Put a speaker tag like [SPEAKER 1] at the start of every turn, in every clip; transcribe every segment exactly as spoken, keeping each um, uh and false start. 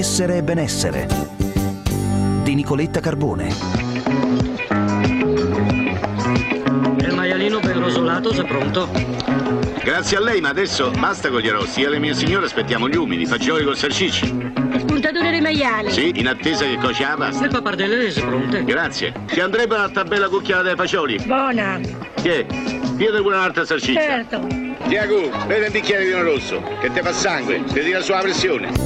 [SPEAKER 1] Essere e benessere di Nicoletta Carbone.
[SPEAKER 2] Il maialino ben rosolato, se pronto.
[SPEAKER 3] Grazie a lei, ma adesso basta con gli arrosti. Io e le mie signore aspettiamo gli umidi, fagioli col salsicci.
[SPEAKER 4] Spuntatore dei maiali.
[SPEAKER 3] Sì, in attesa che cuocia la pasta.
[SPEAKER 2] Le pappardelle, se pronte.
[SPEAKER 3] Grazie. Ci andrebbe una bella cucchiara dei fagioli?
[SPEAKER 4] Buona.
[SPEAKER 3] Che? Chiede pure un'altra salsiccia.
[SPEAKER 4] Certo.
[SPEAKER 3] Tiago, vedi un bicchiere di vino rosso, che te fa sangue, ti tira sulla pressione.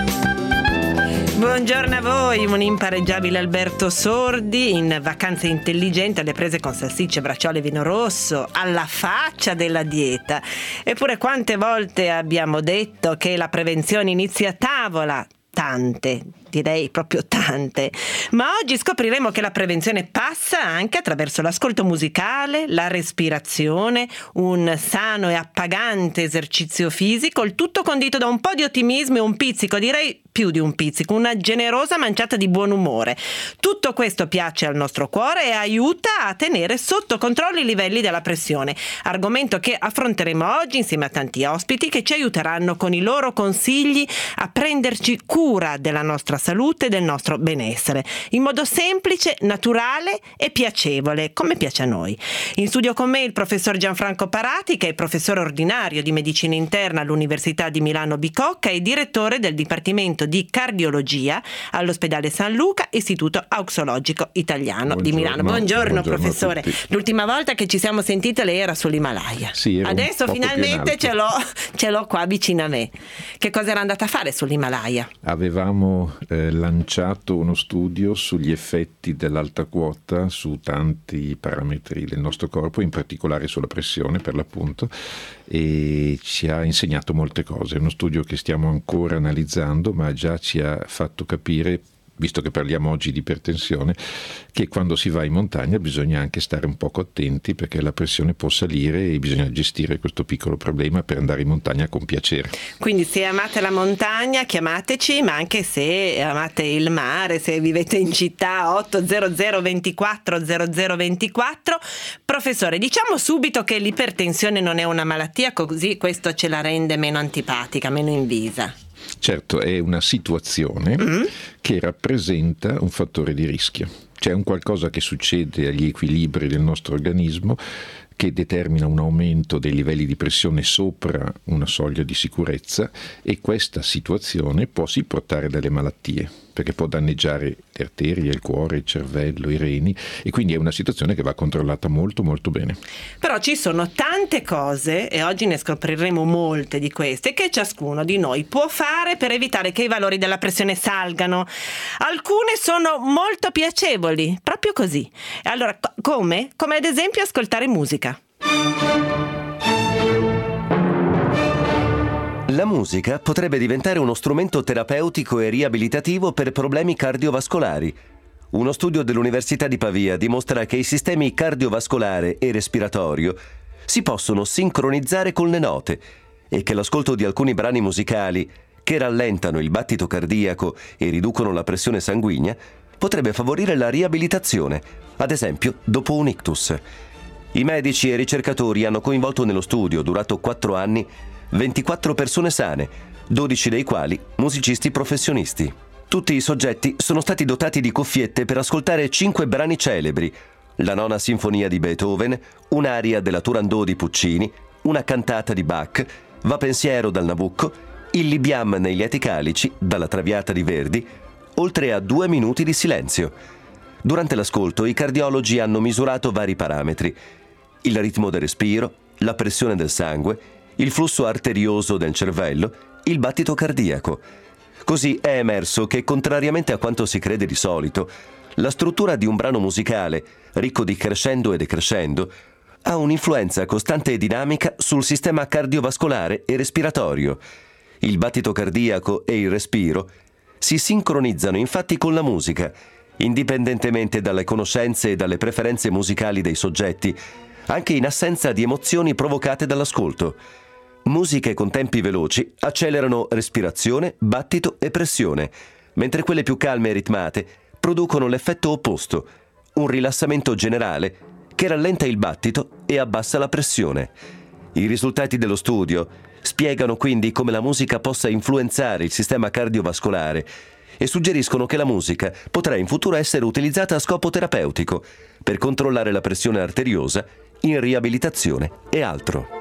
[SPEAKER 5] Buongiorno a voi, un impareggiabile Alberto Sordi in vacanze intelligenti alle prese con salsicce, bracciole e vino rosso, alla faccia della dieta. Eppure quante volte abbiamo detto che la prevenzione inizia a tavola? Tante, direi proprio tante. Ma oggi scopriremo che la prevenzione passa anche attraverso l'ascolto musicale, la respirazione, un sano e appagante esercizio fisico, il tutto condito da un po' di ottimismo e un pizzico, direi più di un pizzico, una generosa manciata di buon umore. Tutto questo piace al nostro cuore e aiuta a tenere sotto controllo i livelli della pressione, argomento che affronteremo oggi insieme a tanti ospiti che ci aiuteranno con i loro consigli a prenderci cura della nostra salute e del nostro benessere, in modo semplice, naturale e piacevole, come piace a noi. In studio con me il professor Gianfranco Parati, che è professore ordinario di medicina interna all'Università di Milano Bicocca e direttore del Dipartimento di cardiologia all'ospedale San Luca, Istituto Auxologico Italiano
[SPEAKER 6] buongiorno,
[SPEAKER 5] di Milano. Buongiorno, buongiorno professore. L'ultima volta che ci siamo sentite lei era sull'Himalaya.
[SPEAKER 6] Sì,
[SPEAKER 5] adesso finalmente ce l'ho, ce l'ho qua vicino a me. Che cosa era andata a fare sull'Himalaya?
[SPEAKER 6] Avevamo eh, lanciato uno studio sugli effetti dell'alta quota su tanti parametri del nostro corpo, in particolare sulla pressione per l'appunto, e ci ha insegnato molte cose. È uno studio che stiamo ancora analizzando, ma già ci ha fatto capire, visto che parliamo oggi di ipertensione, che quando si va in montagna bisogna anche stare un poco attenti, perché la pressione può salire e bisogna gestire questo piccolo problema per andare in montagna con piacere.
[SPEAKER 5] Quindi se amate la montagna chiamateci, ma anche se amate il mare, se vivete in città, otto zero zero ventiquattro zero zero ventiquattro. Professore, diciamo subito che l'ipertensione non è una malattia, così questo ce la rende meno antipatica, meno invisa.
[SPEAKER 6] Certo, è una situazione mm-hmm. che rappresenta un fattore di rischio. C'è un qualcosa che succede agli equilibri del nostro organismo che determina un aumento dei livelli di pressione sopra una soglia di sicurezza, e questa situazione può sì portare delle malattie, perché può danneggiare le arterie, il cuore, il cervello, i reni, e quindi è una situazione che va controllata molto molto bene. Però
[SPEAKER 5] ci sono tante cose, e oggi ne scopriremo molte di queste, che ciascuno di noi può fare per evitare che i valori della pressione salgano. Alcune sono molto piacevoli, proprio così. Allora, co- come? Come ad esempio ascoltare musica.
[SPEAKER 7] La musica potrebbe diventare uno strumento terapeutico e riabilitativo per problemi cardiovascolari. Uno studio dell'Università di Pavia dimostra che i sistemi cardiovascolare e respiratorio si possono sincronizzare con le note e che l'ascolto di alcuni brani musicali che rallentano il battito cardiaco e riducono la pressione sanguigna potrebbe favorire la riabilitazione, ad esempio dopo un ictus. I medici e ricercatori hanno coinvolto nello studio, durato quattro anni, ventiquattro persone sane, dodici dei quali musicisti professionisti. Tutti i soggetti sono stati dotati di cuffiette per ascoltare cinque brani celebri: la nona sinfonia di Beethoven, un'aria della Turandot di Puccini, una cantata di Bach, Va pensiero dal Nabucco, il Libiam nei lieti calici dalla Traviata di Verdi, oltre a due minuti di silenzio. Durante l'ascolto i cardiologi hanno misurato vari parametri: il ritmo del respiro, la pressione del sangue, il flusso arterioso del cervello, il battito cardiaco. Così è emerso che, contrariamente a quanto si crede di solito, la struttura di un brano musicale, ricco di crescendo e decrescendo, ha un'influenza costante e dinamica sul sistema cardiovascolare e respiratorio. Il battito cardiaco e il respiro si sincronizzano infatti con la musica, indipendentemente dalle conoscenze e dalle preferenze musicali dei soggetti, anche in assenza di emozioni provocate dall'ascolto. Musiche con tempi veloci accelerano respirazione, battito e pressione, mentre quelle più calme e ritmate producono l'effetto opposto, un rilassamento generale che rallenta il battito e abbassa la pressione. I risultati dello studio spiegano quindi come la musica possa influenzare il sistema cardiovascolare e suggeriscono che la musica potrà in futuro essere utilizzata a scopo terapeutico per controllare la pressione arteriosa, in riabilitazione e altro.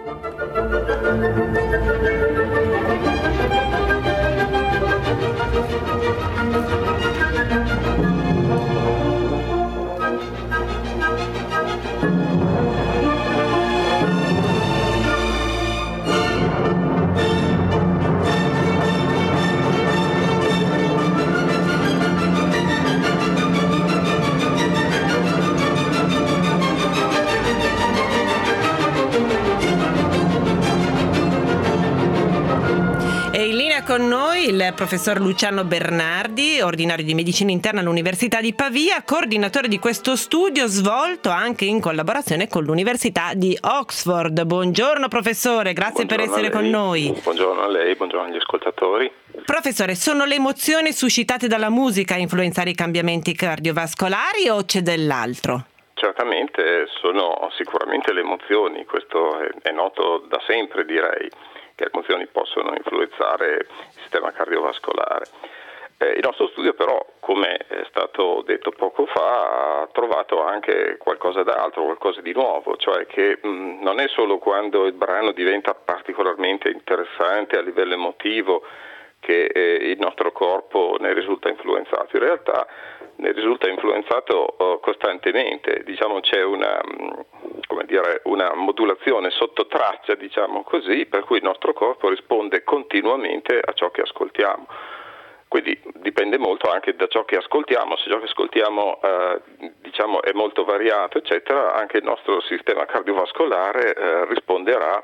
[SPEAKER 5] Con noi il professor Luciano Bernardi, ordinario di medicina interna all'Università di Pavia, coordinatore di questo studio svolto anche in collaborazione con l'Università di Oxford. Buongiorno professore, grazie
[SPEAKER 8] Buongiorno
[SPEAKER 5] per essere con noi.
[SPEAKER 8] Buongiorno a lei, buongiorno agli ascoltatori.
[SPEAKER 5] Professore, sono le emozioni suscitate dalla musica a influenzare i cambiamenti cardiovascolari o c'è dell'altro?
[SPEAKER 8] Certamente sono sicuramente le emozioni, questo è, è noto da sempre, direi, che le emozioni possono influenzare il sistema cardiovascolare. Eh, il nostro studio però, come è stato detto poco fa, ha trovato anche qualcosa d'altro, qualcosa di nuovo, cioè che mh, non è solo quando il brano diventa particolarmente interessante a livello emotivo che eh, il nostro corpo ne risulta influenzato, in realtà ne risulta influenzato uh, costantemente, diciamo c'è una, come dire, una modulazione sotto traccia, diciamo così, per cui il nostro corpo risponde continuamente a ciò che ascoltiamo. Quindi dipende molto anche da ciò che ascoltiamo, se ciò che ascoltiamo uh, diciamo è molto variato, eccetera, anche il nostro sistema cardiovascolare uh, risponderà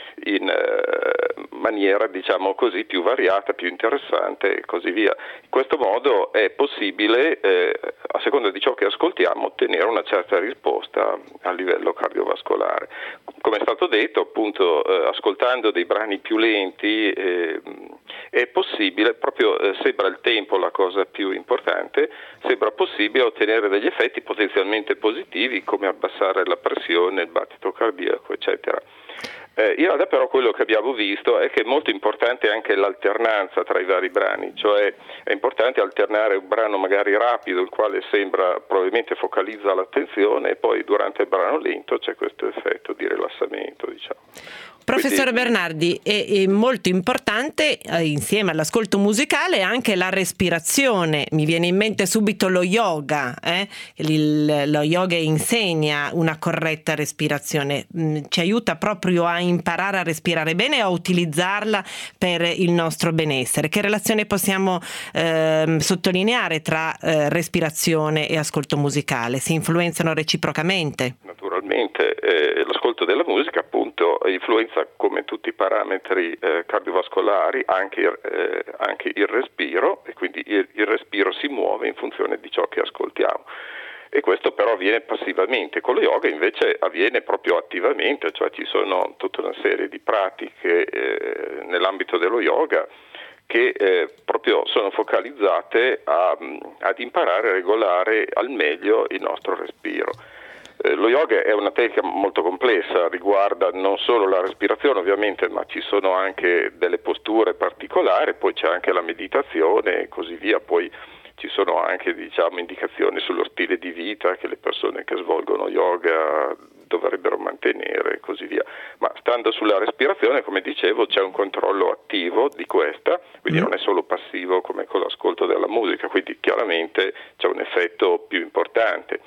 [SPEAKER 8] in eh, maniera, diciamo così, più variata, più interessante e così via. In questo modo è possibile, eh, a seconda di ciò che ascoltiamo, ottenere una certa risposta a livello cardiovascolare. Come è stato detto, appunto, eh, ascoltando dei brani più lenti eh, è possibile, proprio eh, sembra il tempo la cosa più importante, sembra possibile ottenere degli effetti potenzialmente positivi come abbassare la pressione, il battito cardiaco, eccetera. Eh, in realtà però quello che abbiamo visto è che è molto importante anche l'alternanza tra i vari brani, cioè è importante alternare un brano magari rapido, il quale sembra probabilmente focalizza l'attenzione, e poi durante il brano lento c'è questo effetto di rilassamento, diciamo.
[SPEAKER 5] Professore
[SPEAKER 8] Quindi,
[SPEAKER 5] Bernardi, è, è molto importante eh, insieme all'ascolto musicale anche la respirazione. Mi viene in mente subito lo yoga, eh? Il, lo yoga insegna una corretta respirazione, mm, ci aiuta proprio a imparare a respirare bene e a utilizzarla per il nostro benessere. Che relazione possiamo eh, sottolineare tra eh, respirazione e ascolto musicale? Si influenzano reciprocamente?
[SPEAKER 8] Naturalmente, eh, l'ascolto della musica appunto influenza come tutti i parametri eh, cardiovascolari anche, eh, anche il respiro, e quindi il, il respiro si muove in funzione di ciò che ascoltiamo. E questo però avviene passivamente. Con lo yoga invece avviene proprio attivamente, cioè ci sono tutta una serie di pratiche eh, nell'ambito dello yoga che eh, proprio sono focalizzate a, ad imparare a regolare al meglio il nostro respiro. Eh, lo yoga è una tecnica molto complessa, riguarda non solo la respirazione ovviamente, ma ci sono anche delle posture particolari, poi c'è anche la meditazione e così via, poi ci sono anche, diciamo, indicazioni sullo stile di vita che le persone che svolgono yoga dovrebbero mantenere e così via. Ma stando sulla respirazione, come dicevo, c'è un controllo attivo di questa, quindi mm. non è solo passivo come con l'ascolto della musica, quindi chiaramente c'è un effetto più importante.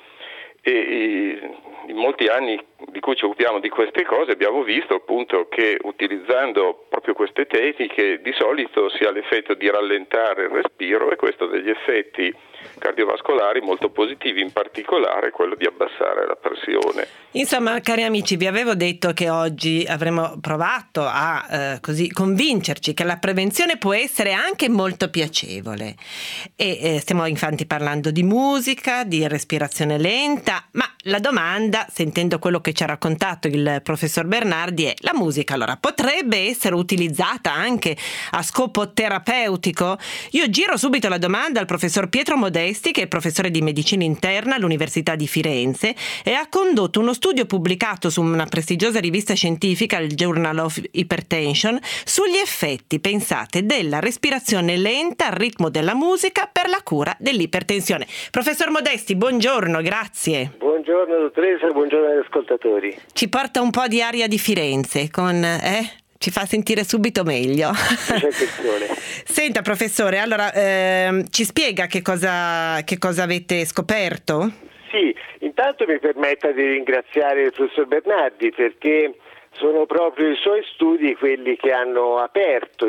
[SPEAKER 8] E in molti anni di cui ci occupiamo di queste cose abbiamo visto appunto che utilizzando proprio queste tecniche di solito si ha l'effetto di rallentare il respiro, e questo ha degli effetti cardiovascolari molto positivi, in particolare quello di abbassare la pressione.
[SPEAKER 5] Insomma, cari amici, vi avevo detto che oggi avremmo provato a eh, così convincerci che la prevenzione può essere anche molto piacevole, e eh, stiamo infatti parlando di musica, di respirazione lenta, ma la domanda, sentendo quello che ci ha raccontato il professor Bernardi, è: la musica allora potrebbe essere utilizzata anche a scopo terapeutico? Io giro subito la domanda al professor Pietro Modelli, Modesti, che è professore di medicina interna all'Università di Firenze e ha condotto uno studio pubblicato su una prestigiosa rivista scientifica, il Journal of Hypertension, sugli effetti, pensate, della respirazione lenta al ritmo della musica per la cura dell'ipertensione. Professor Modesti, buongiorno, grazie.
[SPEAKER 9] Buongiorno dottoressa, buongiorno agli ascoltatori.
[SPEAKER 5] Ci porta un po' di aria di Firenze, con... Eh? Ci fa sentire subito meglio.
[SPEAKER 9] C'è questione.
[SPEAKER 5] Senta professore, allora ehm, ci spiega che cosa, che cosa avete scoperto?
[SPEAKER 9] Sì, intanto mi permetta di ringraziare il professor Bernardi, perché sono proprio i suoi studi quelli che hanno aperto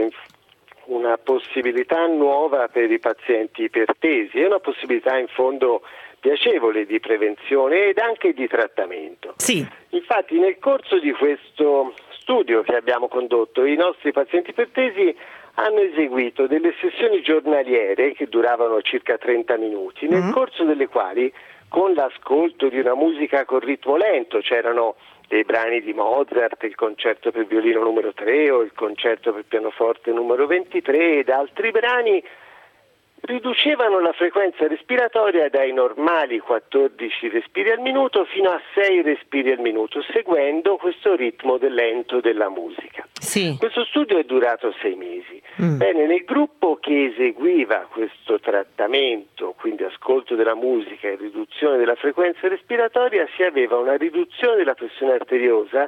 [SPEAKER 9] una possibilità nuova per i pazienti ipertesi, è una possibilità in fondo piacevole di prevenzione ed anche di trattamento.
[SPEAKER 5] Sì.
[SPEAKER 9] Infatti nel corso di questo studio che abbiamo condotto, i nostri pazienti ipertesi hanno eseguito delle sessioni giornaliere che duravano circa trenta minuti, nel mm. corso delle quali, con l'ascolto di una musica con ritmo lento, c'erano dei brani di Mozart, il concerto per violino numero tre o il concerto per pianoforte numero ventitré ed altri brani, riducevano la frequenza respiratoria dai normali quattordici respiri al minuto fino a sei respiri al minuto, seguendo questo ritmo del lento della musica.
[SPEAKER 5] Sì.
[SPEAKER 9] Questo studio è durato sei mesi.
[SPEAKER 5] Mm.
[SPEAKER 9] Bene, nel gruppo che eseguiva questo trattamento, quindi ascolto della musica e riduzione della frequenza respiratoria, si aveva una riduzione della pressione arteriosa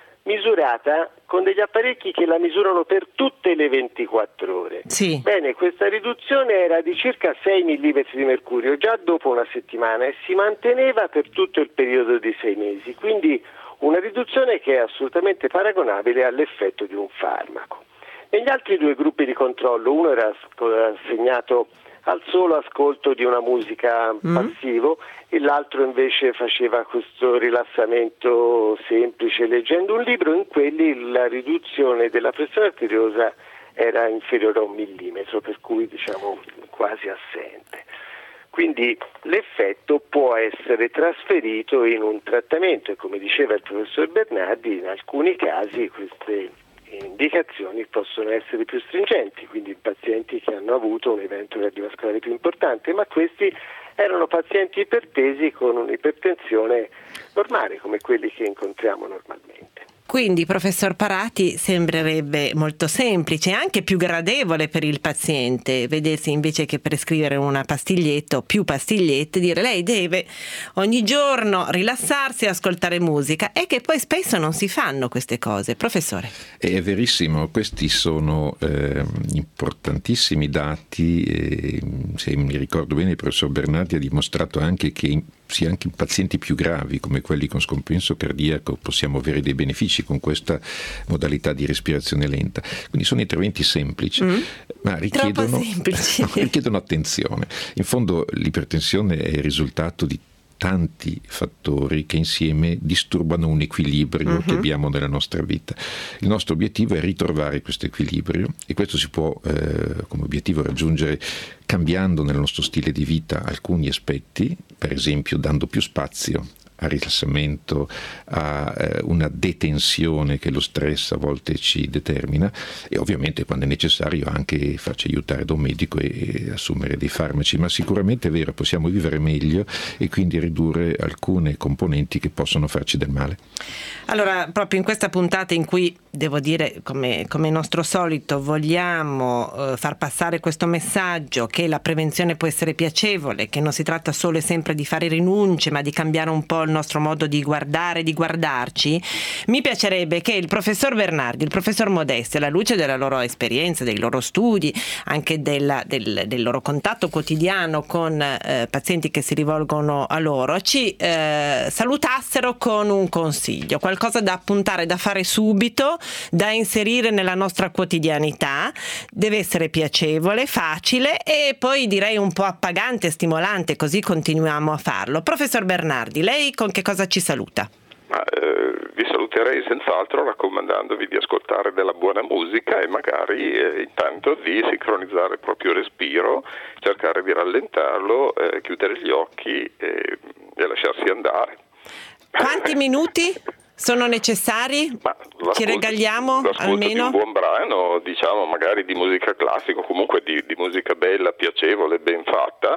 [SPEAKER 9] misurata con degli apparecchi che la misurano per tutte le ventiquattro ore.
[SPEAKER 5] Sì.
[SPEAKER 9] Bene, questa riduzione era di circa sei millimetri di mercurio già dopo una settimana e si manteneva per tutto il periodo di sei mesi, quindi una riduzione che è assolutamente paragonabile all'effetto di un farmaco. Negli altri due gruppi di controllo, uno era assegnato al solo ascolto di una musica mm. passivo e l'altro invece faceva questo rilassamento semplice leggendo un libro. In quelli la riduzione della pressione arteriosa era inferiore a un millimetro, per cui diciamo quasi assente. Quindi l'effetto può essere trasferito in un trattamento e, come diceva il professor Bernardi, in alcuni casi queste indicazioni possono essere più stringenti, quindi in pazienti che hanno avuto un evento cardiovascolare più importante, ma questi erano pazienti ipertesi con un'ipertensione normale, come quelli che incontriamo normalmente.
[SPEAKER 5] Quindi, professor Parati, sembrerebbe molto semplice e anche più gradevole per il paziente vedersi, invece che prescrivere una pastiglietta o più pastigliette, dire lei deve ogni giorno rilassarsi e ascoltare musica, e che poi spesso non si fanno queste cose. Professore.
[SPEAKER 6] È verissimo, questi sono eh, importantissimi dati. E, se mi ricordo bene, il professor Bernardi ha dimostrato anche che in, sia anche in pazienti più gravi come quelli con scompenso cardiaco possiamo avere dei benefici con questa modalità di respirazione lenta. Quindi sono interventi semplici, mm. ma richiedono, richiedono attenzione. In fondo l'ipertensione è il risultato di tanti fattori che insieme disturbano un equilibrio uh-huh. che abbiamo nella nostra vita. Il nostro obiettivo è ritrovare questo equilibrio, e questo si può eh, come obiettivo raggiungere cambiando nel nostro stile di vita alcuni aspetti, per esempio dando più spazio a rilassamento, a eh, una detenzione che lo stress a volte ci determina, e ovviamente quando è necessario anche farci aiutare da un medico e, e assumere dei farmaci, ma sicuramente è vero, possiamo vivere meglio e quindi ridurre alcune componenti che possono farci del male.
[SPEAKER 5] Allora, proprio in questa puntata in cui, devo dire, come, come nostro solito, vogliamo eh, far passare questo messaggio che la prevenzione può essere piacevole, che non si tratta solo e sempre di fare rinunce, ma di cambiare un po' il nostro modo di guardare, di guardarci, mi piacerebbe che il professor Bernardi, il professor Modesti, alla luce della loro esperienza, dei loro studi, anche della, del, del loro contatto quotidiano con eh, pazienti che si rivolgono a loro, ci eh, salutassero con un consiglio, qualcosa da appuntare, da fare subito, da inserire nella nostra quotidianità. Deve essere piacevole, facile e poi direi un po' appagante, stimolante, così continuiamo a farlo. Professor Bernardi, lei con che cosa ci saluta?
[SPEAKER 8] Ma, eh, vi saluterei senz'altro raccomandandovi di ascoltare della buona musica e magari eh, intanto di sincronizzare il proprio respiro, cercare di rallentarlo, eh, chiudere gli occhi e, e lasciarsi andare.
[SPEAKER 5] Quanti minuti sono necessari?
[SPEAKER 8] Ma
[SPEAKER 5] ci regaliamo almeno
[SPEAKER 8] di un buon brano, diciamo magari di musica classica, comunque di, di musica bella, piacevole, ben fatta,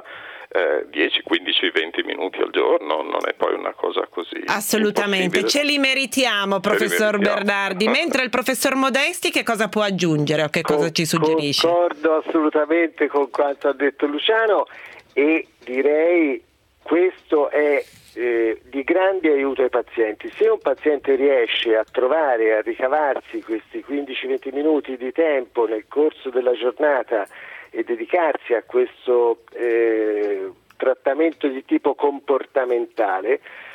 [SPEAKER 8] eh, dieci, quindici, venti minuti al giorno, non è poi una cosa così.
[SPEAKER 5] Assolutamente, ce li meritiamo, professor
[SPEAKER 8] li meritiamo.
[SPEAKER 5] Bernardi. Mentre il professor Modesti che cosa può aggiungere o che cosa
[SPEAKER 9] Con,
[SPEAKER 5] ci suggerisce?
[SPEAKER 9] Concordo assolutamente con quanto ha detto Luciano e direi questo è eh, di grande aiuto ai pazienti. Se un paziente riesce a trovare, a ricavarsi questi quindici venti minuti di tempo nel corso della giornata e dedicarsi a questo eh, trattamento di tipo comportamentale,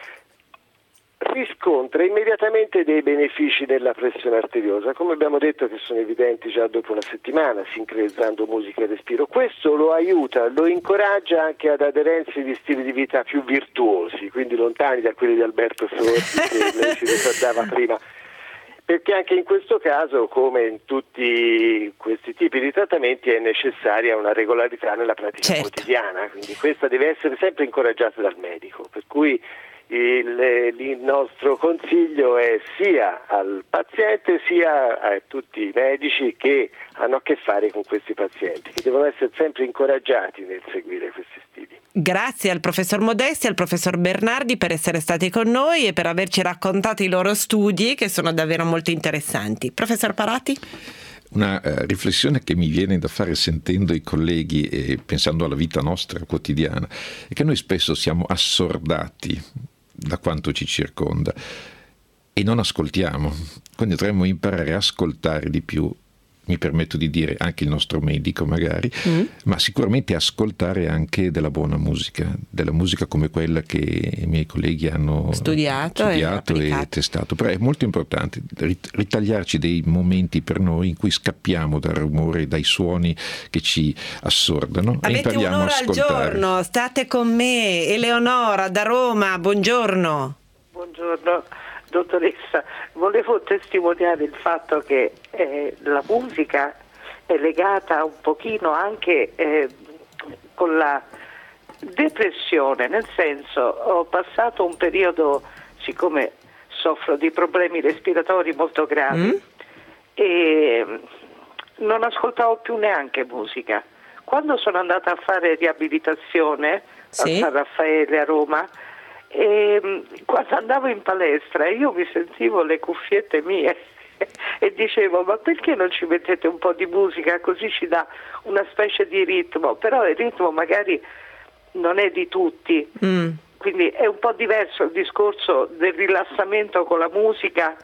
[SPEAKER 9] riscontra immediatamente dei benefici della pressione arteriosa, come abbiamo detto, che sono evidenti già dopo una settimana, sincronizzando musica e respiro. Questo lo aiuta, lo incoraggia anche ad aderenze di stili di vita più virtuosi, quindi lontani da quelli di Alberto Sordi che lei si ricordava prima, perché anche in questo caso, come in tutti questi tipi di trattamenti, è necessaria una regolarità nella pratica
[SPEAKER 5] certo.
[SPEAKER 9] quotidiana, quindi questa deve essere sempre incoraggiata dal medico, per cui Il, il nostro consiglio è sia al paziente sia a tutti i medici che hanno a che fare con questi pazienti, che devono essere sempre incoraggiati nel seguire questi stili.
[SPEAKER 5] Grazie al professor Modesti e al professor Bernardi per essere stati con noi e per averci raccontato i loro studi, che sono davvero molto interessanti. Professor Parati?
[SPEAKER 6] Una uh, riflessione che mi viene da fare sentendo i colleghi e pensando alla vita nostra quotidiana è che noi spesso siamo assordati da quanto ci circonda e non ascoltiamo, quindi dovremmo imparare a ascoltare di più, mi permetto di dire anche il nostro medico magari, mm. ma sicuramente ascoltare anche della buona musica, della musica come quella che i miei colleghi hanno
[SPEAKER 5] studiato,
[SPEAKER 6] studiato e, e testato. Però è molto importante ritagliarci dei momenti per noi in cui scappiamo dal rumore, dai suoni che ci assordano.
[SPEAKER 5] Avete
[SPEAKER 6] e impariamo
[SPEAKER 5] un'ora
[SPEAKER 6] a ascoltare.
[SPEAKER 5] al giorno, state con me. Eleonora da Roma, buongiorno.
[SPEAKER 10] Buongiorno. Dottoressa, volevo testimoniare il fatto che eh, la musica è legata un pochino anche eh, con la depressione, nel senso ho passato un periodo, siccome soffro di problemi respiratori molto gravi, mm. e non ascoltavo più neanche musica. Quando sono andata a fare riabilitazione sì. a San Raffaele a Roma, e quando andavo in palestra io mi sentivo le cuffiette mie e dicevo: ma perché non ci mettete un po' di musica, così ci dà una specie di ritmo, però il ritmo magari non è di tutti, mm. quindi è un po' diverso il discorso del rilassamento con la musica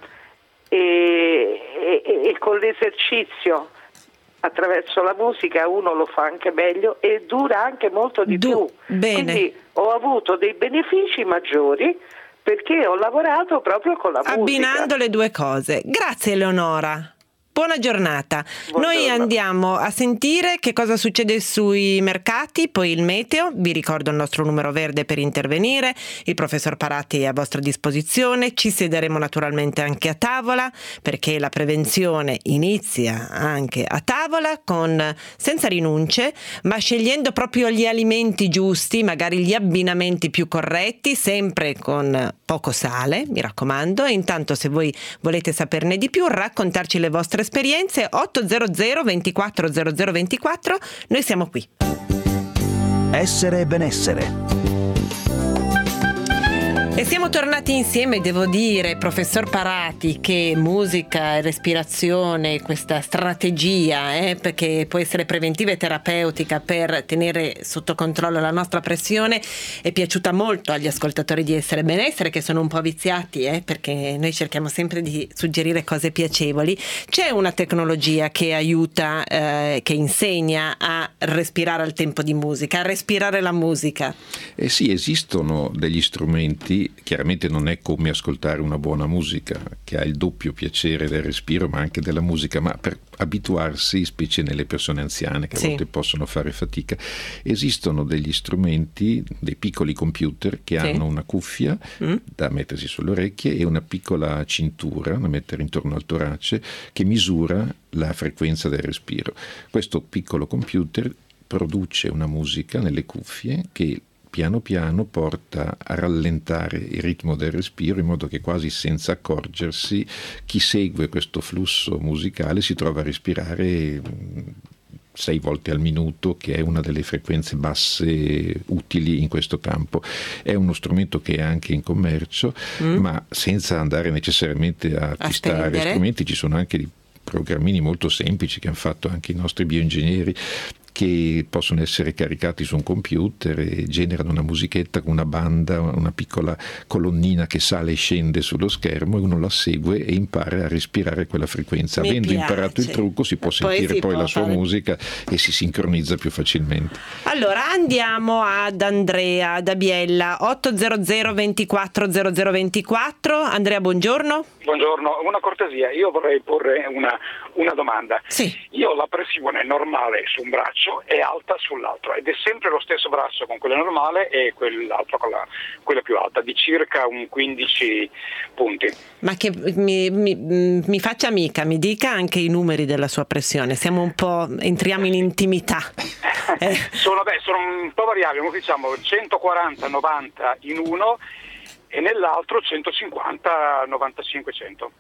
[SPEAKER 10] e, e, e con l'esercizio. Attraverso la musica uno lo fa anche meglio e dura anche molto di
[SPEAKER 5] du-
[SPEAKER 10] più.
[SPEAKER 5] Bene.
[SPEAKER 10] Quindi ho avuto dei benefici maggiori perché ho lavorato proprio con la
[SPEAKER 5] abbinando
[SPEAKER 10] musica.
[SPEAKER 5] Abbinando le due cose. Grazie Eleonora. Buona giornata.
[SPEAKER 10] Buongiorno.
[SPEAKER 5] Noi andiamo a sentire che cosa succede sui mercati, poi il meteo. Vi ricordo il nostro numero verde per intervenire. Il professor Parati è a vostra disposizione. Ci siederemo naturalmente anche a tavola, perché la prevenzione inizia anche a tavola, con senza rinunce, ma scegliendo proprio gli alimenti giusti, magari gli abbinamenti più corretti, sempre con poco sale, mi raccomando. E intanto, se voi volete saperne di più, raccontarci le vostre esperienze, otto zero zero ventiquattro zero zero ventiquattro, noi siamo qui.
[SPEAKER 1] Essere e benessere.
[SPEAKER 5] E siamo tornati insieme, devo dire, professor Parati, che musica e respirazione, questa strategia, eh, perché può essere preventiva e terapeutica per tenere sotto controllo la nostra pressione, è piaciuta molto agli ascoltatori di Essere e Benessere, che sono un po' viziati, eh, perché noi cerchiamo sempre di suggerire cose piacevoli. C'è una tecnologia che aiuta, eh, che insegna a respirare al tempo di musica, a respirare la musica.
[SPEAKER 6] Eh sì, esistono degli strumenti. Chiaramente non è come ascoltare una buona musica, che ha il doppio piacere del respiro ma anche della musica, ma per abituarsi, specie nelle persone anziane che a
[SPEAKER 5] sì.
[SPEAKER 6] volte possono fare fatica, esistono degli strumenti, dei piccoli computer che sì. hanno una cuffia mm. da mettersi sulle orecchie e una piccola cintura da mettere intorno al torace che misura la frequenza del respiro. Questo piccolo computer produce una musica nelle cuffie che piano piano porta a rallentare il ritmo del respiro, in modo che quasi senza accorgersi chi segue questo flusso musicale si trova a respirare sei volte al minuto, che è una delle frequenze basse utili in questo campo. È uno strumento che è anche in commercio, mm. ma senza andare necessariamente a acquistare a strumenti. Ci sono anche dei programmini molto semplici che hanno fatto anche i nostri bioingegneri, che possono essere caricati su un computer e generano una musichetta con una banda, una piccola colonnina che sale e scende sullo schermo, e uno la segue e impara a respirare quella frequenza. Mi Avendo piace. imparato il trucco si può poi sentire si poi può la sua fare... musica e si sincronizza più facilmente.
[SPEAKER 5] Allora andiamo ad Andrea da Biella, otto zero zero ventiquattro zero zero ventiquattro. Andrea, buongiorno.
[SPEAKER 11] Buongiorno, una cortesia, io vorrei porre una, una domanda.
[SPEAKER 5] Sì.
[SPEAKER 11] Io la pressione normale su un braccio è alta sull'altro ed è sempre lo stesso braccio con quella normale e quell'altro con la, quella più alta, di circa un quindici punti.
[SPEAKER 5] Ma che mi, mi, mi faccia amica, mi dica anche i numeri della sua pressione, siamo un po', entriamo in intimità.
[SPEAKER 11] Eh. sono, beh, sono un po' variabili, diciamo centoquaranta novanta in uno e nell'altro centocinquanta novantacinque cento.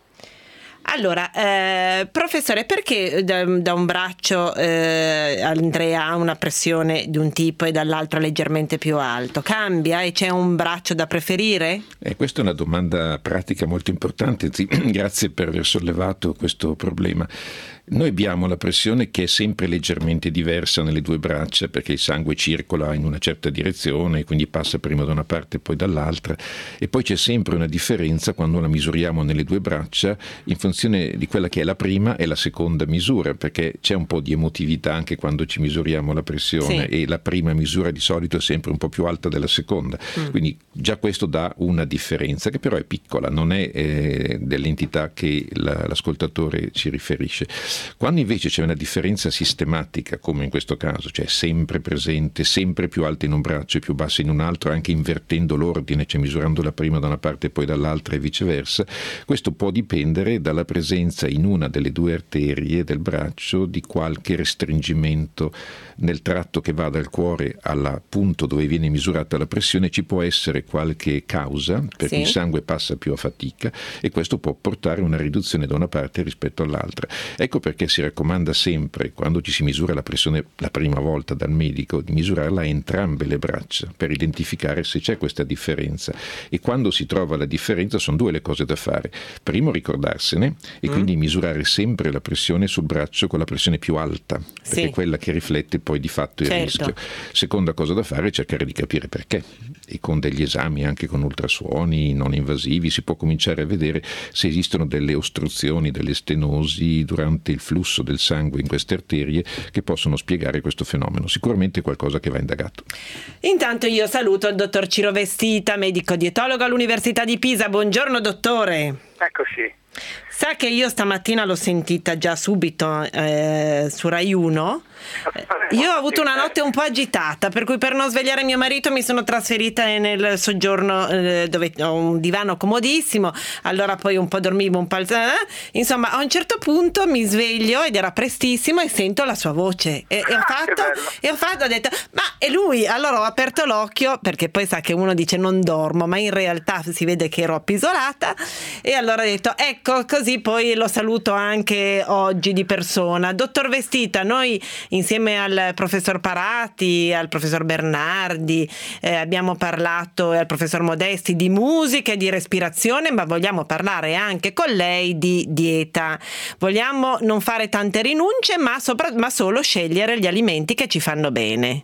[SPEAKER 5] Allora, eh, professore, perché da, da un braccio eh, Andrea ha una pressione di un tipo e dall'altro leggermente più alto? Cambia e c'è un braccio da preferire?
[SPEAKER 6] Eh, questa è una domanda pratica molto importante, grazie per aver sollevato questo problema. Noi abbiamo la pressione che è sempre leggermente diversa nelle due braccia, perché il sangue circola in una certa direzione, quindi passa prima da una parte e poi dall'altra, e poi c'è sempre una differenza quando la misuriamo nelle due braccia in funzione di quella che è la prima e la seconda misura, perché c'è un po' di emotività anche quando ci misuriamo la pressione, sì. E la prima misura di solito è sempre un po' più alta della seconda, mm. quindi già questo dà una differenza che però è piccola, non è eh, dell'entità che la, l'ascoltatore ci riferisce. Quando invece c'è una differenza sistematica, come in questo caso, cioè sempre presente, sempre più alta in un braccio e più bassa in un altro, anche invertendo l'ordine, cioè misurando la prima da una parte e poi dall'altra e viceversa, questo può dipendere dalla presenza in una delle due arterie del braccio di qualche restringimento nel tratto che va dal cuore al punto dove viene misurata la pressione. Ci può essere qualche causa per cui sì. il sangue passa più a fatica e questo può portare una riduzione da una parte rispetto all'altra. Ecco perché si raccomanda sempre, quando ci si misura la pressione la prima volta dal medico, di misurarla a entrambe le braccia per identificare se c'è questa differenza, e quando si trova la differenza sono due le cose da fare: primo ricordarsene e mm. quindi misurare sempre la pressione sul braccio con la pressione più alta, perché sì. è quella che riflette poi di fatto il
[SPEAKER 5] certo.
[SPEAKER 6] rischio. Seconda cosa da fare è cercare di capire perché, e con degli esami anche con ultrasuoni non invasivi si può cominciare a vedere se esistono delle ostruzioni, delle stenosi durante il flusso del sangue in queste arterie che possono spiegare questo fenomeno. Sicuramente è qualcosa che va indagato.
[SPEAKER 5] Intanto io saluto il dottor Ciro Vestita, medico dietologo all'Università di Pisa. Buongiorno dottore.
[SPEAKER 11] Eccoci.
[SPEAKER 5] Sa che io stamattina l'ho sentita già subito eh, su Rai uno. Io ho avuto una notte un po' agitata, per cui per non svegliare mio marito mi sono trasferita nel soggiorno eh, dove ho un divano comodissimo, allora poi un po' dormivo, un po' eh? insomma a un certo punto mi sveglio ed era prestissimo e sento la sua voce e, e ho fatto e ho fatto ho detto ma è lui, allora ho aperto l'occhio, perché poi sa che uno dice non dormo, ma in realtà si vede che ero appisolata, e allora ho detto ecco, così poi lo saluto anche oggi di persona. Dottor Vestita, noi insieme al professor Parati, al professor Bernardi, eh, abbiamo parlato, e al professor Modesti, di musica e di respirazione, ma vogliamo parlare anche con lei di dieta. Vogliamo non fare tante rinunce, ma, sopra, ma solo scegliere gli alimenti che ci fanno bene.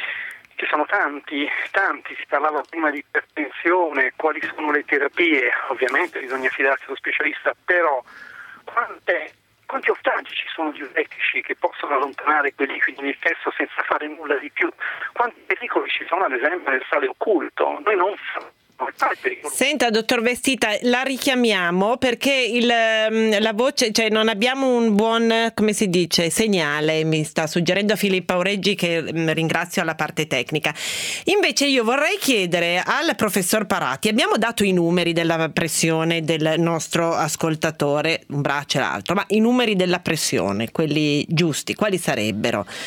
[SPEAKER 11] Ci sono tanti, tanti, si parlava prima di ipertensione, quali sono le terapie, ovviamente bisogna fidarsi dello specialista, però quante... Quanti ostaggi ci sono diuretici che possono allontanare quei liquidi nel fesso senza fare nulla di più? Quanti pericoli ci sono ad esempio nel sale occulto? Noi non sappiamo.
[SPEAKER 5] Senta dottor Vestita, la richiamiamo perché il, la voce, cioè non abbiamo un buon, come si dice, segnale, mi sta suggerendo Filippo Aureggi, che ringrazio alla parte tecnica. Invece io vorrei chiedere al professor Parati, abbiamo dato i numeri della pressione del nostro ascoltatore, un braccio e l'altro, ma i numeri della pressione, quelli giusti, quali sarebbero?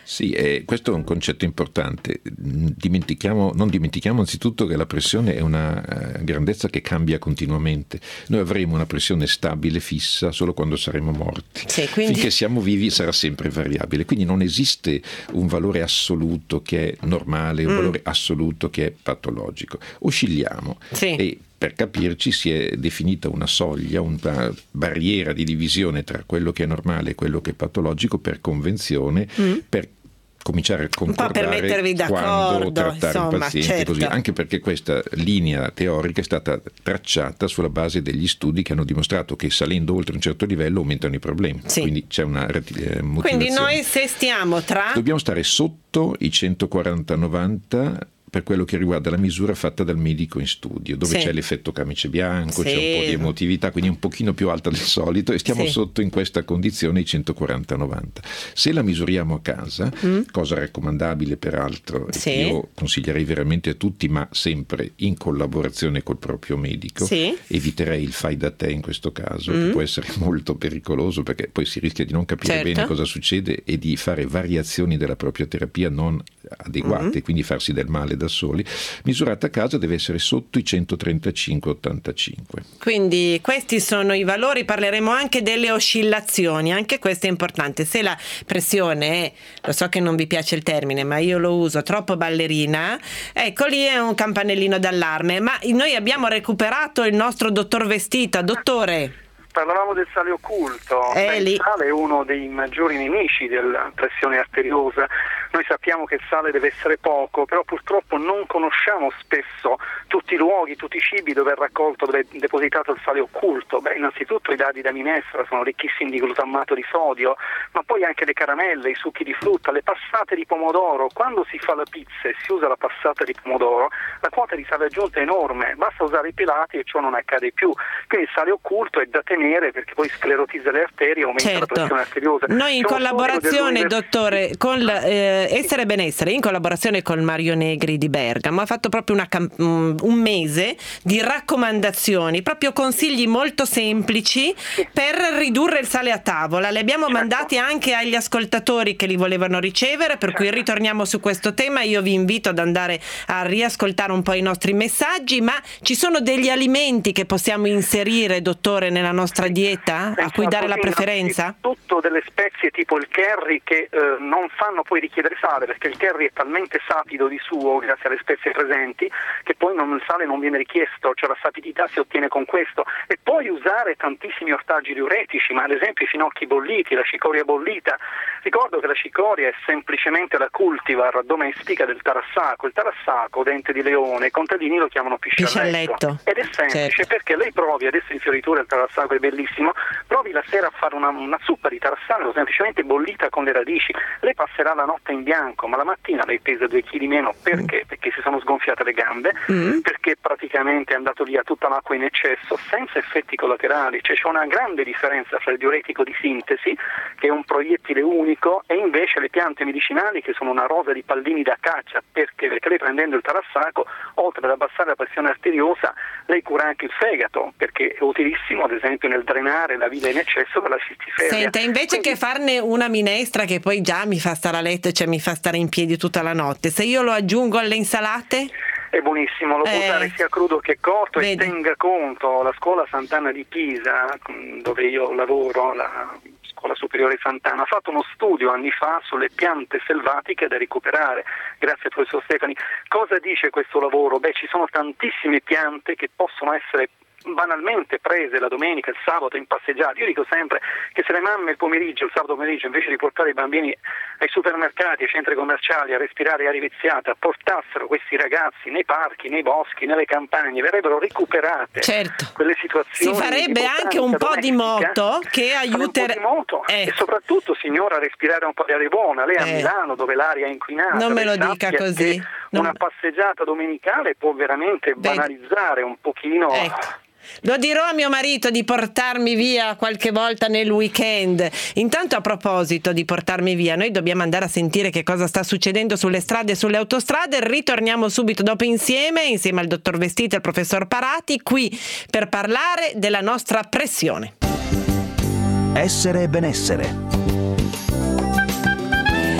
[SPEAKER 6] Sì, eh, questo è un concetto importante. Dimentichiamo, non dimentichiamo anzitutto che la pressione è una uh, grandezza che cambia continuamente. Noi avremo una pressione stabile, fissa, solo quando saremo morti.
[SPEAKER 5] Sì, quindi...
[SPEAKER 6] Finché siamo vivi sarà sempre variabile. Quindi non esiste un valore assoluto che è normale, un mm. valore assoluto che è patologico. Oscilliamo.
[SPEAKER 5] Sì.
[SPEAKER 6] E per capirci si è definita una soglia, una barriera di divisione tra quello che è normale e quello che è patologico per convenzione, mm. per cominciare a concordare quando trattare
[SPEAKER 5] insomma,
[SPEAKER 6] un paziente,
[SPEAKER 5] certo.
[SPEAKER 6] così, anche perché questa linea teorica è stata tracciata sulla base degli studi che hanno dimostrato che salendo oltre un certo livello aumentano i problemi,
[SPEAKER 5] sì.
[SPEAKER 6] quindi c'è una eh, motivazione.
[SPEAKER 5] Quindi noi se stiamo tra...
[SPEAKER 6] Dobbiamo stare sotto i centoquaranta novanta per quello che riguarda la misura fatta dal medico in studio, dove
[SPEAKER 5] sì.
[SPEAKER 6] c'è l'effetto camice bianco,
[SPEAKER 5] sì.
[SPEAKER 6] c'è un po' di emotività, quindi un pochino più alta del solito, e stiamo
[SPEAKER 5] sì.
[SPEAKER 6] sotto in questa condizione i centoquaranta novanta. Se la misuriamo a casa, mm. cosa raccomandabile peraltro,
[SPEAKER 5] sì.
[SPEAKER 6] e io consiglierei veramente a tutti, ma sempre in collaborazione col proprio medico,
[SPEAKER 5] sì.
[SPEAKER 6] eviterei il fai da te in questo caso, mm. che può essere molto pericoloso, perché poi si rischia di non capire
[SPEAKER 5] certo.
[SPEAKER 6] bene cosa succede e di fare variazioni della propria terapia non adeguate, mm. quindi farsi del male da soli. Misurata a casa deve essere sotto i centotrentacinque ottantacinque.
[SPEAKER 5] Quindi questi sono i valori. Parleremo anche delle oscillazioni, anche questo è importante. Se la pressione è, lo so che non vi piace il termine, ma io lo uso, troppo ballerina, ecco lì è un campanellino d'allarme. Ma noi abbiamo recuperato il nostro dottor Vestita. Dottore,
[SPEAKER 11] parlavamo del sale occulto.
[SPEAKER 5] È lì.
[SPEAKER 11] Il sale è uno dei maggiori nemici della pressione arteriosa. Noi sappiamo che il sale deve essere poco, però purtroppo non conosciamo spesso tutti i luoghi, tutti i cibi dove è raccolto, dove è depositato il sale occulto. Beh, innanzitutto i dadi da minestra sono ricchissimi di glutammato di sodio, ma poi anche le caramelle, i succhi di frutta, le passate di pomodoro. Quando si fa la pizza e si usa la passata di pomodoro, la quota di sale aggiunto è enorme, basta usare i pelati e ciò non accade più. Quindi il sale occulto è da tenere perché poi sclerotizza le arterie e aumenta
[SPEAKER 5] certo.
[SPEAKER 11] la pressione arteriosa.
[SPEAKER 5] Noi in
[SPEAKER 11] C'è
[SPEAKER 5] collaborazione, dottore, con la, eh, Essere e Benessere, in collaborazione con Mario Negri di Bergamo, ha fatto proprio una, un mese di raccomandazioni, proprio consigli molto semplici per ridurre il sale a tavola. Le abbiamo certo. mandati anche agli ascoltatori che li volevano ricevere, per certo. cui ritorniamo su questo tema. Io vi invito ad andare a riascoltare un po' i nostri messaggi, ma ci sono degli alimenti che possiamo inserire, dottore, nella nostra dieta, a cui dare la preferenza?
[SPEAKER 11] Tutto delle spezie tipo il curry che eh, non fanno poi richiedere sale, perché il curry è talmente sapido di suo grazie alle spezie presenti che poi non, il sale non viene richiesto, cioè la sapidità si ottiene con questo. E poi usare tantissimi ortaggi diuretici, ma ad esempio i finocchi bolliti, la cicoria bollita. Ricordo che la cicoria è semplicemente la cultivar domestica del tarassaco. Il tarassaco, dente di leone, i contadini lo chiamano piscialletto,
[SPEAKER 5] piscialletto.
[SPEAKER 11] ed è semplice certo. perché lei provi, adesso in fioritura il tarassaco è bellissimo, provi la sera a fare una, una zuppa di tarassaco semplicemente bollita con le radici. Lei passerà la notte in bianco, ma la mattina lei pesa due chili meno. Perché? Mm. Perché si sono sgonfiate le gambe, mm. perché praticamente è andato via tutta l'acqua in eccesso senza effetti collaterali. Cioè c'è una grande differenza fra il diuretico di sintesi, che è un proiettile unico, e invece le piante medicinali, che sono una rosa di pallini da caccia. Perché? Perché lei, prendendo il tarassaco, oltre ad abbassare la pressione arteriosa, lei cura anche il fegato, perché è utilissimo ad esempio nel drenare la vita in eccesso per la cistiferia.
[SPEAKER 5] Senta, invece
[SPEAKER 11] Quindi...
[SPEAKER 5] che farne una minestra che poi già mi fa stare a letto, cioè mi fa stare in piedi tutta la notte, se io lo aggiungo alle insalate?
[SPEAKER 11] È buonissimo, lo può
[SPEAKER 5] eh,
[SPEAKER 11] usare sia crudo che cotto.
[SPEAKER 5] vedi.
[SPEAKER 11] E tenga conto, la scuola Sant'Anna di Pisa, dove io lavoro, la Scuola Superiore Sant'Anna, ha fatto uno studio anni fa sulle piante selvatiche da recuperare. Grazie al professor Stefani. Cosa dice questo lavoro? Beh, ci sono tantissime piante che possono essere banalmente prese la domenica, il sabato in passeggiata. Io dico sempre che se le mamme il pomeriggio, il sabato pomeriggio, invece di portare i bambini ai supermercati, ai centri commerciali a respirare aria viziata, portassero questi ragazzi nei parchi, nei boschi, nelle campagne, verrebbero recuperate
[SPEAKER 5] certo.
[SPEAKER 11] quelle situazioni.
[SPEAKER 5] Si farebbe anche un po' di moto che aiuterebbe,
[SPEAKER 11] eh. e soprattutto, signora, respirare un po' di aria buona. Lei a
[SPEAKER 5] eh.
[SPEAKER 11] Milano, dove l'aria è inquinata,
[SPEAKER 5] non me lo
[SPEAKER 11] sappia
[SPEAKER 5] dica così. Non...
[SPEAKER 11] una passeggiata domenicale può veramente
[SPEAKER 5] Beh.
[SPEAKER 11] banalizzare un pochino.
[SPEAKER 5] Ecco. Lo dirò a mio marito di portarmi via qualche volta nel weekend. Intanto, a proposito di portarmi via, noi dobbiamo andare a sentire che cosa sta succedendo sulle strade e sulle autostrade. Ritorniamo subito dopo insieme, insieme al dottor Vestita e al professor Parati, qui per parlare della nostra pressione.
[SPEAKER 1] Essere e benessere.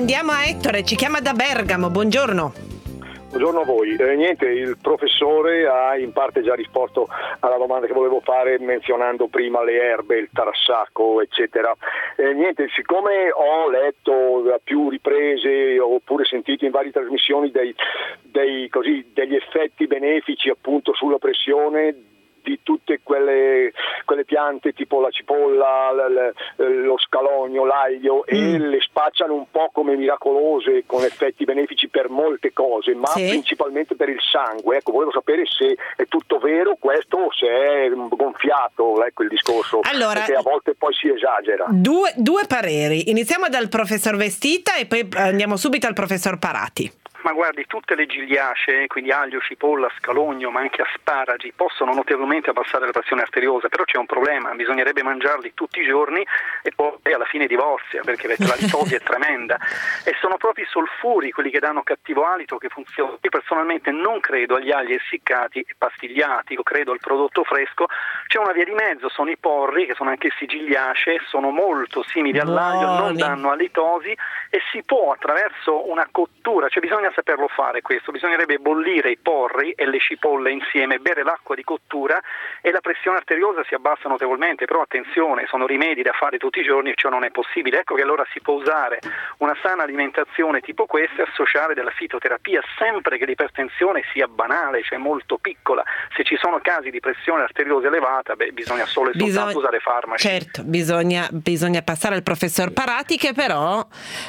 [SPEAKER 5] Andiamo a Ettore, ci chiama da Bergamo, buongiorno.
[SPEAKER 12] Buongiorno a voi. Eh, niente, il professore ha in parte già risposto alla domanda che volevo fare menzionando prima le erbe, il tarassaco, eccetera. Eh, niente, siccome ho letto a più riprese oppure sentito in varie trasmissioni dei, dei, così, degli effetti benefici appunto sulla pressione di tutte quelle, quelle piante tipo la cipolla, l- l- lo scalogno, l'aglio, mm. e le spacciano un po' come miracolose con effetti benefici per molte cose, ma sì. principalmente per il sangue. Ecco, volevo sapere se è tutto vero questo o se è gonfiato, ecco, il discorso,
[SPEAKER 5] allora,
[SPEAKER 12] perché a volte poi si esagera.
[SPEAKER 5] Due, due pareri. Iniziamo dal professor Vestita e poi andiamo subito al professor Parati.
[SPEAKER 11] Ma guardi, tutte le gigliacee, quindi aglio, cipolla, scalogno, ma anche asparagi, possono notevolmente abbassare la pressione arteriosa, però c'è un problema, bisognerebbe mangiarli tutti i giorni e poi alla fine divorzia, perché la litosi è tremenda. E sono proprio i solfuri quelli che danno cattivo alito che funzionano. Io personalmente non credo agli agli essiccati e pastigliati, io credo al prodotto fresco. C'è una via di mezzo, sono i porri, che sono anch'essi gigliacee, sono molto simili all'aglio, non danno alitosi e si può attraverso una cottura, cioè bisogna saperlo fare questo, bisognerebbe bollire i porri e le cipolle insieme, bere l'acqua di cottura e la pressione arteriosa si abbassa notevolmente, però attenzione, sono rimedi da fare tutti i giorni e ciò non è possibile. Ecco che allora si può usare una sana alimentazione tipo questa e associare della fitoterapia, sempre che l'ipertensione sia banale, cioè molto piccola. Se ci sono casi di pressione arteriosa elevata, beh, bisogna solo e soltanto Bisogna, usare farmaci.
[SPEAKER 5] Certo, bisogna, bisogna passare al professor Parati, che però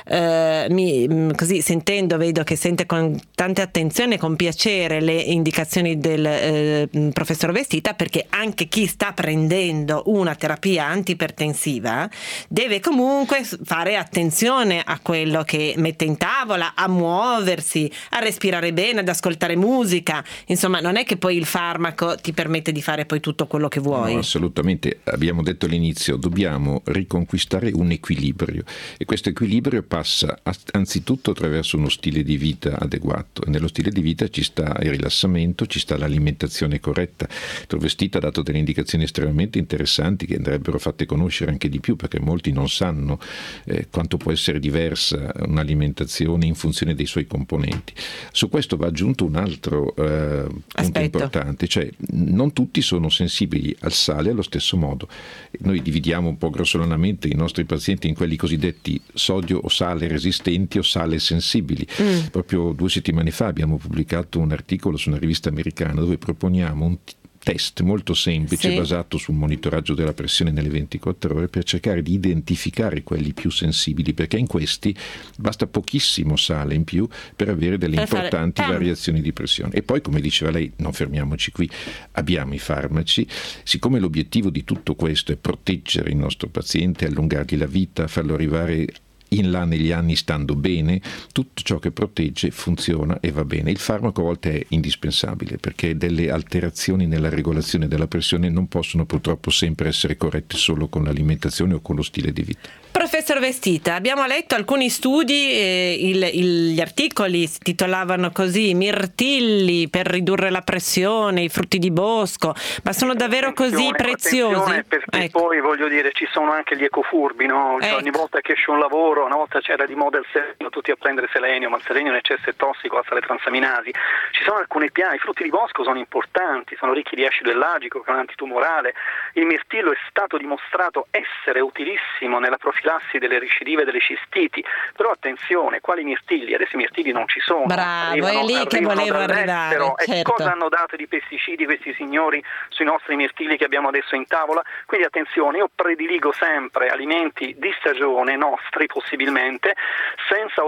[SPEAKER 5] eh, mi, così sentendo vedo che sente con tanta attenzione e con piacere le indicazioni del eh, professor Vestita, perché anche chi sta prendendo una terapia antipertensiva deve comunque fare attenzione a quello che mette in tavola, a muoversi, a respirare bene, ad ascoltare musica. Insomma, non è che poi il farmaco ti permette di fare poi tutto quello che vuoi.
[SPEAKER 6] No, assolutamente. Abbiamo detto all'inizio, dobbiamo riconquistare un equilibrio e questo equilibrio passa anzitutto attraverso uno stile di vita adeguato, e nello stile di vita ci sta il rilassamento, ci sta l'alimentazione corretta. Il Vestita ha dato delle indicazioni estremamente interessanti che andrebbero fatte conoscere anche di più, perché molti non sanno eh, quanto può essere diversa un'alimentazione in funzione dei suoi componenti. Su questo va aggiunto un altro eh, punto importante, cioè non tutti sono sensibili al sale allo stesso modo. Noi dividiamo un po' grossolanamente i nostri pazienti in quelli cosiddetti sodio o sale resistenti o sale sensibili. Mm. Proprio due settimane fa abbiamo pubblicato un articolo su una rivista americana dove proponiamo un t- test molto semplice, sì, basato sul monitoraggio della pressione nelle ventiquattro ore, per cercare di identificare quelli più sensibili, perché in questi basta pochissimo sale in più per avere delle per importanti fare... variazioni di pressione. E poi, come diceva lei, non fermiamoci qui, abbiamo i farmaci. Siccome l'obiettivo di tutto questo è proteggere il nostro paziente, allungargli la vita, farlo arrivare in là negli anni stando bene, tutto ciò che protegge funziona e va bene. Il farmaco a volte è indispensabile, perché delle alterazioni nella regolazione della pressione non possono purtroppo sempre essere corrette solo con l'alimentazione o con lo stile di vita.
[SPEAKER 5] Professor Vestita, abbiamo letto alcuni studi, eh, il, il, gli articoli si titolavano così: mirtilli per ridurre la pressione, i frutti di bosco, ma sono davvero così preziosi?
[SPEAKER 11] Perché
[SPEAKER 5] ecco.
[SPEAKER 11] Poi voglio dire, ci sono anche gli ecofurbi, no? Cioè, ecco. Ogni volta che esce un lavoro, una volta c'era di moda il selenio, tutti a prendere selenio, ma il selenio in eccesso è tossico, alza le transaminasi. Ci sono alcune piante, i frutti di bosco sono importanti, sono ricchi di acido ellagico, che è un antitumorale. Il mirtillo è stato dimostrato essere utilissimo nella profilassi delle recidive delle cistiti, però attenzione, quali mirtilli? Adesso i mirtilli non ci sono.
[SPEAKER 5] Bravo, arrivano, è lì che volevo arrivare.
[SPEAKER 11] E
[SPEAKER 5] certo.
[SPEAKER 11] cosa hanno dato di pesticidi questi signori sui nostri mirtilli che abbiamo adesso in tavola? Quindi attenzione, io prediligo sempre alimenti di stagione nostri, possibilmente, senza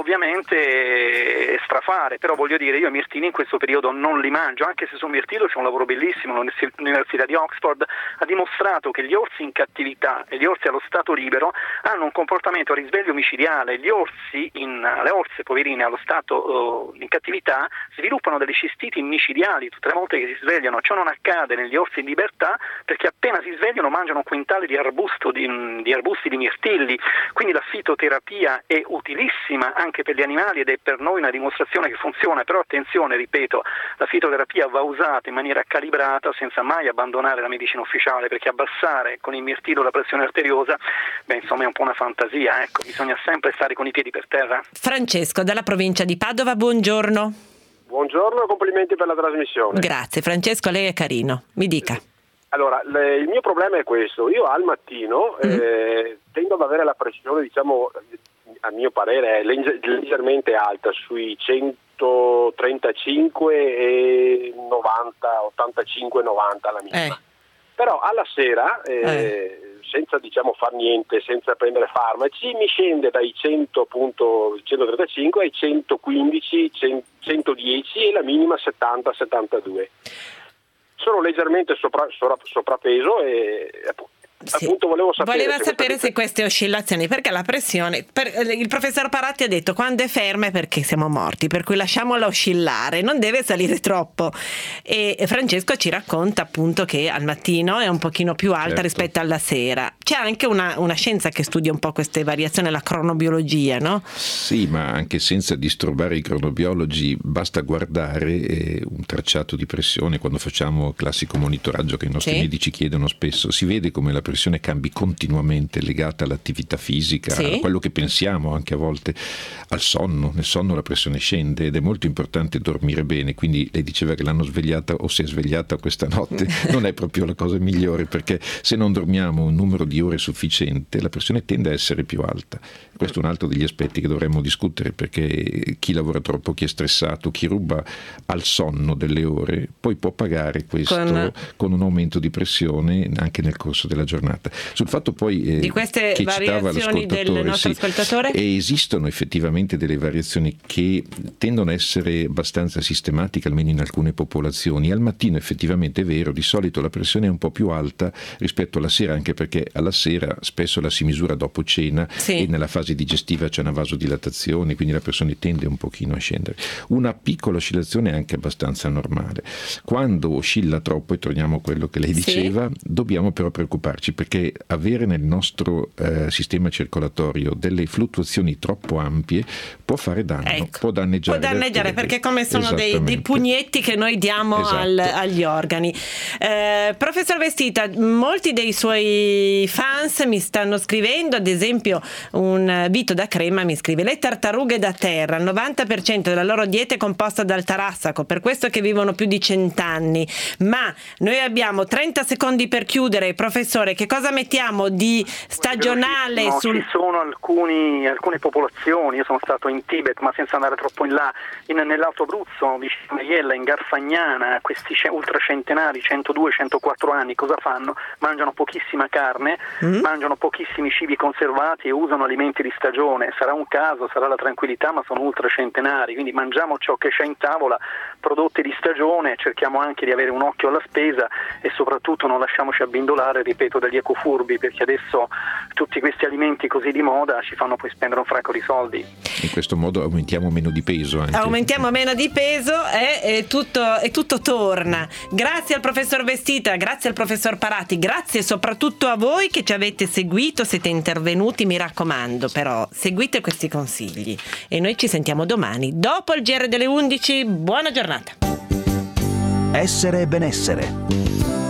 [SPEAKER 11] ovviamente strafare, però voglio dire, io i mirtilli in questo periodo non li mangio, anche se sul mirtillo c'è un lavoro bellissimo. L'Università di Oxford ha dimostrato che gli orsi in cattività e gli orsi allo stato libero hanno un comportamento a risveglio micidiale. Gli orsi, in, le orse poverine allo stato uh, in cattività sviluppano delle cistiti micidiali tutte le volte che si svegliano. Ciò non accade negli orsi in libertà, perché appena si svegliano mangiano un quintale di arbusto di, di arbusti di mirtilli. Quindi la fitoterapia fitoterapia è utilissima anche per gli animali ed è per noi una dimostrazione che funziona, però attenzione, ripeto, la fitoterapia va usata in maniera calibrata senza mai abbandonare la medicina ufficiale, perché abbassare con il mirtillo la pressione arteriosa, beh, insomma è un po' una fantasia, ecco, bisogna sempre stare con i piedi per terra.
[SPEAKER 5] Francesco dalla provincia di Padova, buongiorno.
[SPEAKER 13] Buongiorno e complimenti per la trasmissione.
[SPEAKER 5] Grazie Francesco, lei è carino, mi dica.
[SPEAKER 13] Allora, le, il mio problema è questo: io al mattino mm. eh, tendo ad avere la pressione, diciamo, a mio parere, è leggermente alta, sui centotrentacinque e novanta, ottantacinque novanta la mia. Eh. Però alla sera, eh, eh. senza diciamo far niente, senza prendere farmaci, mi scende dai cento, appunto, centotrentacinque ai centoquindici, centodieci e la minima settanta settantadue. Sono leggermente sopra, sopra, soprapeso e
[SPEAKER 5] sì.
[SPEAKER 13] appunto volevo sapere
[SPEAKER 5] voleva
[SPEAKER 13] se
[SPEAKER 5] sapere
[SPEAKER 13] questa...
[SPEAKER 5] se queste oscillazioni, perché la pressione per, il professor Paratti ha detto quando è ferma è perché siamo morti, per cui lasciamola oscillare, non deve salire troppo, e Francesco ci racconta appunto che al mattino è un pochino più alta certo. rispetto alla sera. C'è anche una, una scienza che studia un po' queste variazioni, la cronobiologia, no?
[SPEAKER 6] Sì, ma anche senza disturbare i cronobiologi basta guardare eh, un tracciato di pressione quando facciamo classico monitoraggio che i nostri sì. medici chiedono spesso. Si vede come la pressione cambi continuamente, legata all'attività fisica, sì. a quello che pensiamo anche a volte, al sonno. Nel sonno la pressione scende ed è molto importante dormire bene, quindi lei diceva che l'hanno svegliata o si è svegliata questa notte, non è proprio la cosa migliore, perché se non dormiamo un numero di ore sufficiente la pressione tende a essere più alta. Questo è un altro degli aspetti che dovremmo discutere, perché chi lavora troppo, chi è stressato, chi ruba al sonno delle ore, poi può pagare questo con, con un aumento di pressione anche nel corso della giornata. Sul fatto poi eh,
[SPEAKER 5] di queste
[SPEAKER 6] che
[SPEAKER 5] variazioni del nostro
[SPEAKER 6] sì,
[SPEAKER 5] ascoltatore,
[SPEAKER 6] e esistono effettivamente delle variazioni che tendono a essere abbastanza sistematiche, almeno in alcune popolazioni. Al mattino effettivamente è vero, di solito la pressione è un po' più alta rispetto alla sera, anche perché alla sera spesso la si misura dopo cena sì. e nella fase digestiva c'è una vasodilatazione, quindi la pressione tende un pochino a scendere. Una piccola oscillazione è anche abbastanza normale. Quando oscilla troppo, e torniamo a quello che lei diceva, sì. dobbiamo però preoccuparci, perché avere nel nostro eh, sistema circolatorio delle fluttuazioni troppo ampie può fare danno,
[SPEAKER 5] ecco.
[SPEAKER 6] può danneggiare,
[SPEAKER 5] può danneggiare perché come sono dei, dei pugnetti che noi diamo esatto. al, agli organi. Eh, professor Vestita, molti dei suoi fans mi stanno scrivendo, ad esempio un Vito da Crema mi scrive: le tartarughe da terra, il novanta per cento della loro dieta è composta dal tarassaco, per questo che vivono più di cent'anni. Ma noi abbiamo trenta secondi per chiudere, professore, che cosa mettiamo di stagionale?
[SPEAKER 11] No,
[SPEAKER 5] sul...
[SPEAKER 11] ci sono alcuni, alcune popolazioni, io sono stato in Tibet ma senza andare troppo in là, in, nell'Alto Abruzzo, vicino a Maiella, in Garfagnana, questi ultracentenari, centodue centoquattro anni, cosa fanno? Mangiano pochissima carne, mm. mangiano pochissimi cibi conservati e usano alimenti di stagione. Sarà un caso, sarà la tranquillità, ma sono ultracentenari, quindi mangiamo ciò che c'è in tavola, prodotti di stagione, cerchiamo anche di avere un occhio alla spesa e soprattutto non lasciamoci abbindolare, ripeto, dagli ecofurbi, perché adesso tutti questi alimenti così di moda ci fanno poi spendere un fracco di soldi.
[SPEAKER 6] In questo modo aumentiamo meno di peso anche.
[SPEAKER 5] Aumentiamo meno di peso e, e, tutto, e tutto torna. Grazie al professor Vestita, grazie al professor Paratti, grazie soprattutto a voi che ci avete seguito, siete intervenuti, mi raccomando, però seguite questi consigli e noi ci sentiamo domani dopo il G R delle undici. Buona giornata.
[SPEAKER 1] Essere e benessere.